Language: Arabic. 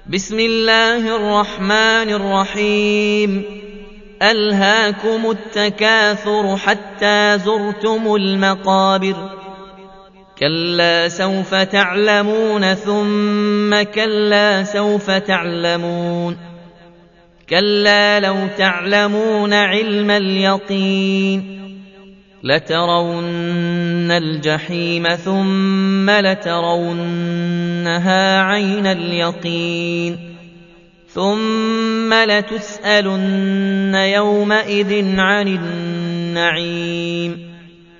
بسم الله الرحمن الرحيم ألهاكم التكاثر حتى زرتم المقابر كلا سوف تعلمون ثم كلا سوف تعلمون كلا لو تعلمون علم اليقين لترون الجحيم ثم لترونها عين اليقين ثم لتسألن يومئذ عن النعيم